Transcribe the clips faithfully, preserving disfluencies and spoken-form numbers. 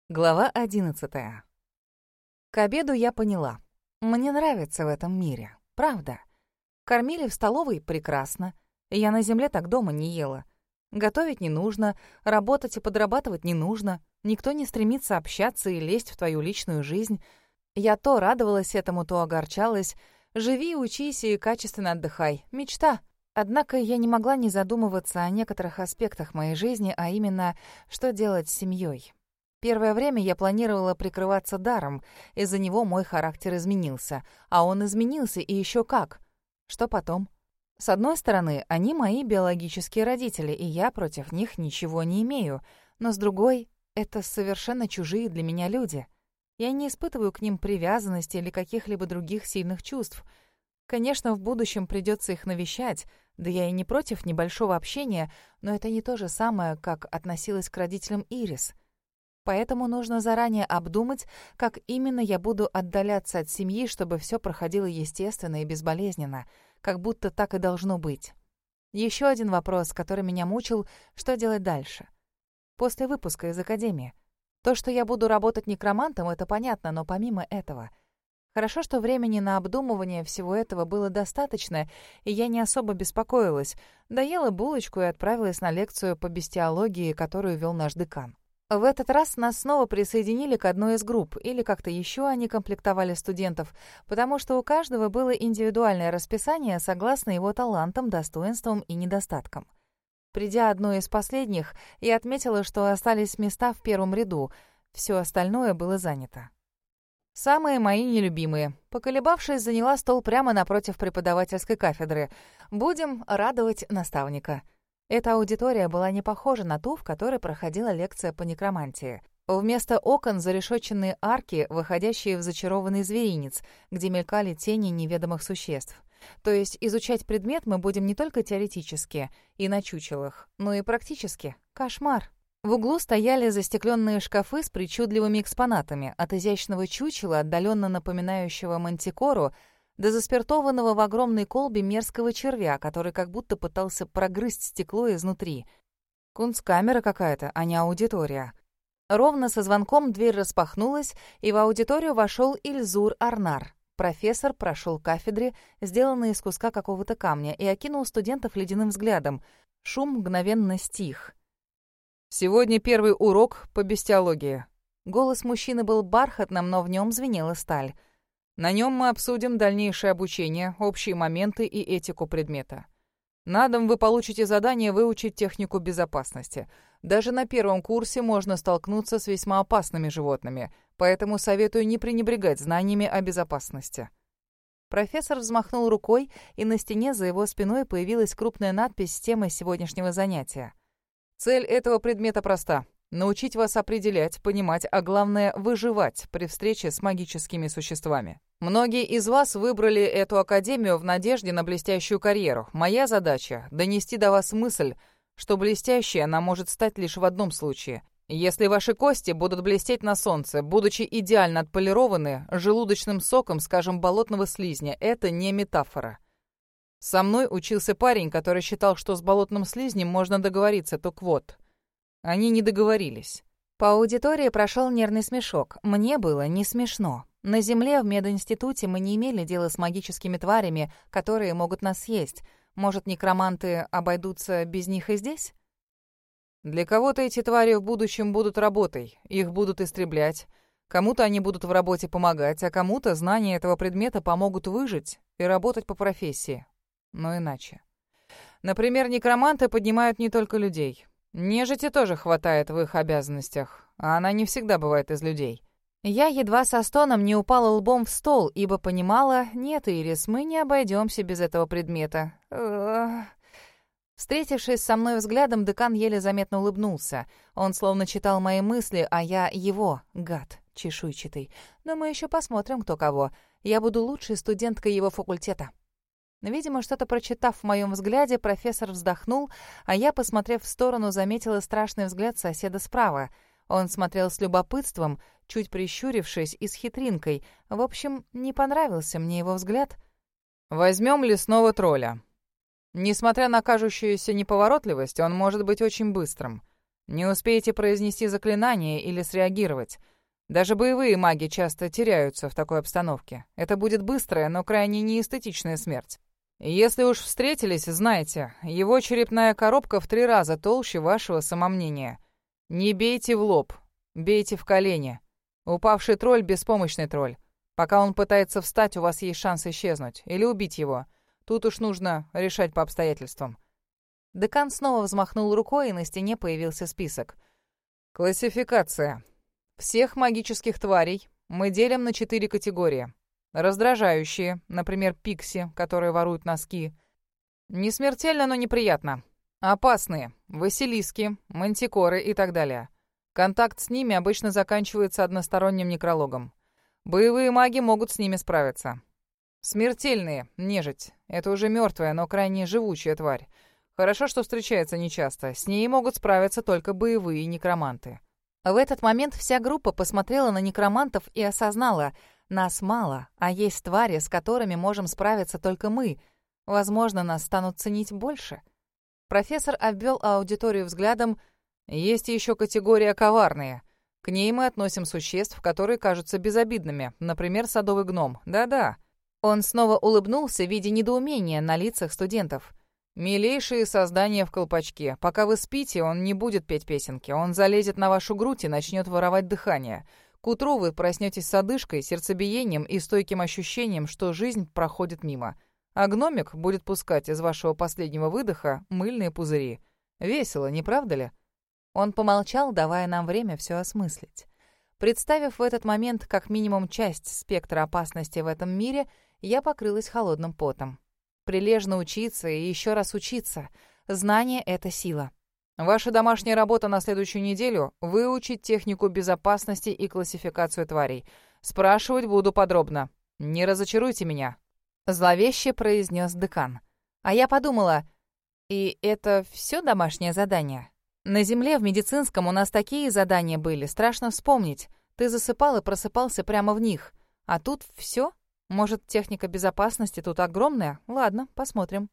Глава одиннадцатая. К обеду я поняла. Мне нравится в этом мире. Правда. Кормили в столовой прекрасно. Я на земле так дома не ела. Готовить не нужно, работать и подрабатывать не нужно. Никто не стремится общаться и лезть в твою личную жизнь. Я то радовалась этому, то огорчалась. Живи, учись и качественно отдыхай. Мечта. Однако я не могла не задумываться о некоторых аспектах моей жизни, а именно, что делать с семьей. Первое время я планировала прикрываться даром, из-за него мой характер изменился. А он изменился, и еще как. Что потом? С одной стороны, они мои биологические родители, и я против них ничего не имею. Но с другой, это совершенно чужие для меня люди. Я не испытываю к ним привязанности или каких-либо других сильных чувств. Конечно, в будущем придется их навещать, да я и не против небольшого общения, но это не то же самое, как относилась к родителям Ирис. Поэтому нужно заранее обдумать, как именно я буду отдаляться от семьи, чтобы все проходило естественно и безболезненно, как будто так и должно быть. Еще один вопрос, который меня мучил, что делать дальше? После выпуска из академии. То, что я буду работать некромантом, это понятно, но помимо этого... Хорошо, что времени на обдумывание всего этого было достаточно, и я не особо беспокоилась. Доела булочку и отправилась на лекцию по бестиологии, которую вел наш декан. В этот раз нас снова присоединили к одной из групп, или как-то еще они комплектовали студентов, потому что у каждого было индивидуальное расписание согласно его талантам, достоинствам и недостаткам. Придя одной из последних, я отметила, что остались места в первом ряду, все остальное было занято. Самые мои нелюбимые. Поколебавшись, заняла стол прямо напротив преподавательской кафедры. Будем радовать наставника. Эта аудитория была не похожа на ту, в которой проходила лекция по некромантии. Вместо окон зарешоченные арки, выходящие в зачарованный зверинец, где мелькали тени неведомых существ. То есть изучать предмет мы будем не только теоретически и на чучелах, но и практически. Кошмар. В углу стояли застекленные шкафы с причудливыми экспонатами, от изящного чучела, отдаленно напоминающего мантикору, до заспиртованного в огромной колбе мерзкого червя, который как будто пытался прогрызть стекло изнутри. Кунсткамера какая-то, а не аудитория. Ровно со звонком дверь распахнулась, и в аудиторию вошел Ильзур Арнар. Профессор прошел к кафедре, сделанной из куска какого-то камня, и окинул студентов ледяным взглядом. Шум мгновенно стих. «Сегодня первый урок по бестиологии». Голос мужчины был бархатным, но в нем звенела сталь. На нем мы обсудим дальнейшее обучение, общие моменты и этику предмета. На дом вы получите задание выучить технику безопасности. Даже на первом курсе можно столкнуться с весьма опасными животными, поэтому советую не пренебрегать знаниями о безопасности. Профессор взмахнул рукой, и на стене за его спиной появилась крупная надпись с темой сегодняшнего занятия. Цель этого предмета проста. Научить вас определять, понимать, а главное — выживать при встрече с магическими существами. Многие из вас выбрали эту академию в надежде на блестящую карьеру. Моя задача — донести до вас мысль, что блестящей она может стать лишь в одном случае. Если ваши кости будут блестеть на солнце, будучи идеально отполированы желудочным соком, скажем, болотного слизня, это не метафора. Со мной учился парень, который считал, что с болотным слизнем можно договориться, так вот... Они не договорились. По аудитории прошел нервный смешок. Мне было не смешно. На Земле в мединституте мы не имели дела с магическими тварями, которые могут нас съесть. Может, некроманты обойдутся без них и здесь? Для кого-то эти твари в будущем будут работой. Их будут истреблять. Кому-то они будут в работе помогать, а кому-то знания этого предмета помогут выжить и работать по профессии. Но иначе. Например, некроманты поднимают не только людей. Нежити тоже хватает в их обязанностях, а она не всегда бывает из людей. Я едва со стоном не упала лбом в стол, ибо понимала, нет, Ирис, мы не обойдемся без этого предмета. Встретившись со мной взглядом, декан еле заметно улыбнулся. Он словно читал мои мысли, а я его, гад чешуйчатый. Но мы еще посмотрим, кто кого. Я буду лучшей студенткой его факультета. Видимо, что-то прочитав в моем взгляде, профессор вздохнул, а я, посмотрев в сторону, заметила страшный взгляд соседа справа. Он смотрел с любопытством, чуть прищурившись и с хитринкой. В общем, не понравился мне его взгляд. «Возьмем лесного тролля. Несмотря на кажущуюся неповоротливость, он может быть очень быстрым. Не успеете произнести заклинание или среагировать. Даже боевые маги часто теряются в такой обстановке. Это будет быстрая, но крайне неэстетичная смерть. Если уж встретились, знайте, его черепная коробка в три раза толще вашего самомнения. Не бейте в лоб, бейте в колени. Упавший тролль — беспомощный тролль. Пока он пытается встать, у вас есть шанс исчезнуть или убить его. Тут уж нужно решать по обстоятельствам. Декан снова взмахнул рукой, и на стене появился список. Классификация. Всех магических тварей мы делим на четыре категории. Раздражающие, например, пикси, которые воруют носки. Не смертельно, но неприятно. Опасные, василиски, мантикоры и так далее. Контакт с ними обычно заканчивается односторонним некрологом. Боевые маги могут с ними справиться. Смертельные, нежить. Это уже мертвая, но крайне живучая тварь. Хорошо, что встречается нечасто. С ней могут справиться только боевые некроманты. В этот момент вся группа посмотрела на некромантов и осознала — нас мало, а есть твари, с которыми можем справиться только мы. Возможно, нас станут ценить больше. Профессор обвел аудиторию взглядом. Есть еще категория коварные. К ней мы относим существ, которые кажутся безобидными. Например, садовый гном. Да-да. Он снова улыбнулся, видя недоумение на лицах студентов. Милейшие создания в колпачке. Пока вы спите, он не будет петь песенки. Он залезет на вашу грудь и начнет воровать дыхание. К утру вы проснетесь с одышкой, сердцебиением и стойким ощущением, что жизнь проходит мимо. А гномик будет пускать из вашего последнего выдоха мыльные пузыри. Весело, не правда ли? Он помолчал, давая нам время все осмыслить. Представив в этот момент как минимум часть спектра опасности в этом мире, я покрылась холодным потом. Прилежно учиться и еще раз учиться. Знание — это сила. Ваша домашняя работа на следующую неделю — выучить технику безопасности и классификацию тварей. Спрашивать буду подробно. Не разочаруйте меня», — зловеще произнес декан. А я подумала, и это все домашнее задание? На земле в медицинском у нас такие задания были, страшно вспомнить. Ты засыпал и просыпался прямо в них. А тут все? Может, техника безопасности тут огромная? Ладно, посмотрим.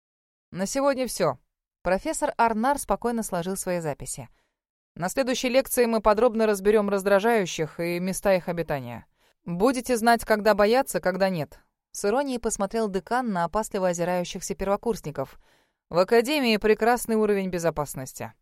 На сегодня все. Профессор Арнар спокойно сложил свои записи. На следующей лекции мы подробно разберем раздражающих и места их обитания. Будете знать, когда бояться, когда нет. С иронией посмотрел декан на опасливо озирающихся первокурсников. В академии прекрасный уровень безопасности.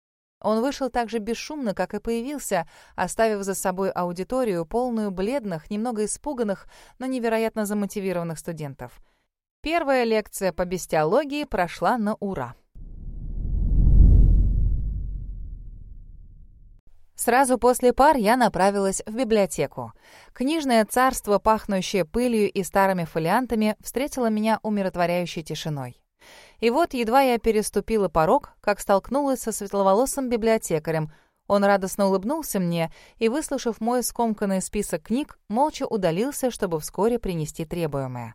Он вышел так же бесшумно, как и появился, оставив за собой аудиторию, полную бледных, немного испуганных, но невероятно замотивированных студентов. Первая лекция по бестиологии прошла на ура. Сразу после пар я направилась в библиотеку. Книжное царство, пахнущее пылью и старыми фолиантами, встретило меня умиротворяющей тишиной. И вот едва я переступила порог, как столкнулась со светловолосым библиотекарем. Он радостно улыбнулся мне и, выслушав мой скомканный список книг, молча удалился, чтобы вскоре принести требуемое.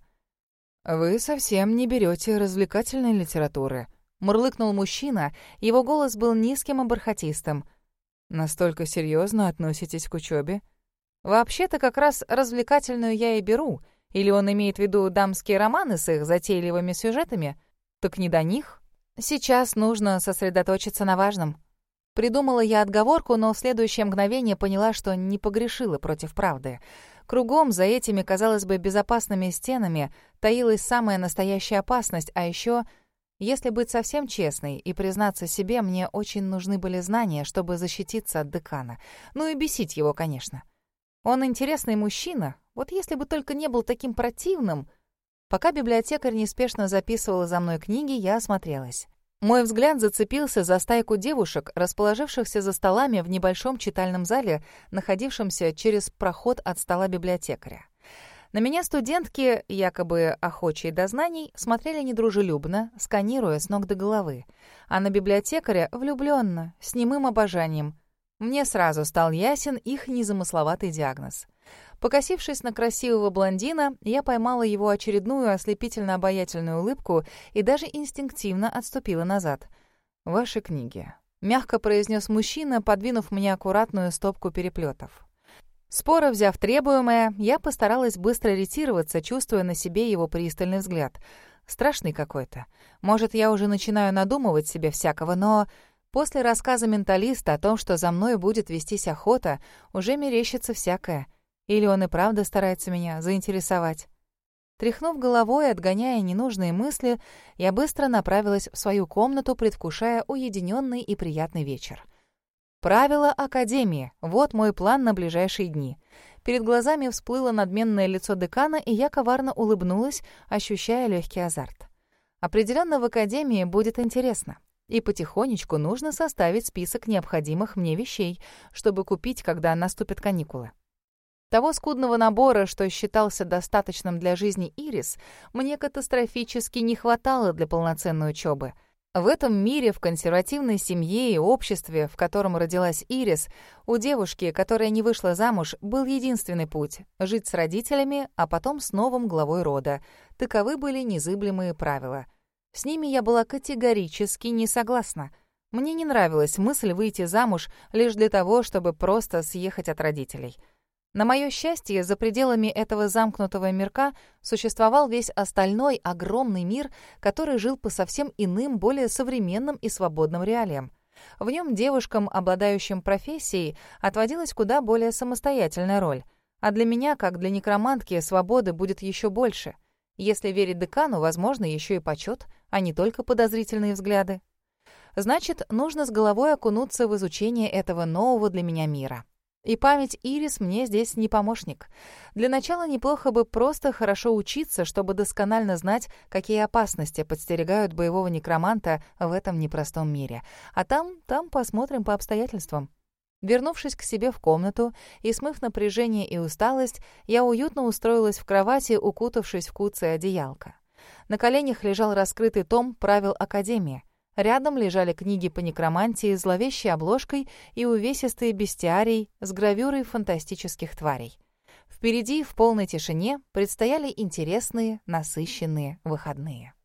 «Вы совсем не берете развлекательной литературы», — мурлыкнул мужчина, его голос был низким и бархатистым. «Настолько серьезно относитесь к учебе?» «Вообще-то как раз развлекательную я и беру. Или он имеет в виду дамские романы с их затейливыми сюжетами? Так не до них. Сейчас нужно сосредоточиться на важном». Придумала я отговорку, но в следующее мгновение поняла, что не погрешила против правды. Кругом, за этими, казалось бы, безопасными стенами, таилась самая настоящая опасность, а еще... Если быть совсем честной и признаться себе, мне очень нужны были знания, чтобы защититься от декана. Ну и бесить его, конечно. Он интересный мужчина, вот если бы только не был таким противным. Пока библиотекарь неспешно записывала за мной книги, я осмотрелась. Мой взгляд зацепился за стайку девушек, расположившихся за столами в небольшом читальном зале, находившемся через проход от стола библиотекаря. На меня студентки, якобы охочие до знаний, смотрели недружелюбно, сканируя с ног до головы, а на библиотекаря влюбленно, с немым обожанием. Мне сразу стал ясен их незамысловатый диагноз. Покосившись на красивого блондина, я поймала его очередную ослепительно-обаятельную улыбку и даже инстинктивно отступила назад. «Ваши книги», — мягко произнес мужчина, подвинув мне аккуратную стопку переплетов. Споро взяв требуемое, я постаралась быстро ретироваться, чувствуя на себе его пристальный взгляд. Страшный какой-то. Может, я уже начинаю надумывать себе всякого, но... После рассказа менталиста о том, что за мной будет вестись охота, уже мерещится всякое. Или он и правда старается меня заинтересовать. Тряхнув головой, отгоняя ненужные мысли, я быстро направилась в свою комнату, предвкушая уединенный и приятный вечер. Правила Академии — вот мой план на ближайшие дни. Перед глазами всплыло надменное лицо декана, и я коварно улыбнулась, ощущая легкий азарт. Определенно в Академии будет интересно. И потихонечку нужно составить список необходимых мне вещей, чтобы купить, когда наступят каникулы. Того скудного набора, что считался достаточным для жизни Ирис, мне катастрофически не хватало для полноценной учебы. В этом мире, в консервативной семье и обществе, в котором родилась Ирис, у девушки, которая не вышла замуж, был единственный путь — жить с родителями, а потом с новым главой рода. Таковы были незыблемые правила. С ними я была категорически не согласна. Мне не нравилась мысль выйти замуж лишь для того, чтобы просто съехать от родителей. На мое счастье, за пределами этого замкнутого мирка существовал весь остальной огромный мир, который жил по совсем иным, более современным и свободным реалиям. В нем девушкам, обладающим профессией, отводилась куда более самостоятельная роль. А для меня, как для некромантки, свободы будет еще больше. Если верить декану, возможно, еще и почет, а не только подозрительные взгляды. Значит, нужно с головой окунуться в изучение этого нового для меня мира. И память Ирис мне здесь не помощник. Для начала неплохо бы просто хорошо учиться, чтобы досконально знать, какие опасности подстерегают боевого некроманта в этом непростом мире. А там, там посмотрим по обстоятельствам. Вернувшись к себе в комнату и смыв напряжение и усталость, я уютно устроилась в кровати, укутавшись в куцее одеялко. На коленях лежал раскрытый том правил Академии. Рядом лежали книги по некромантии с зловещей обложкой и увесистые бестиарий с гравюрой фантастических тварей. Впереди, в полной тишине, предстояли интересные, насыщенные выходные.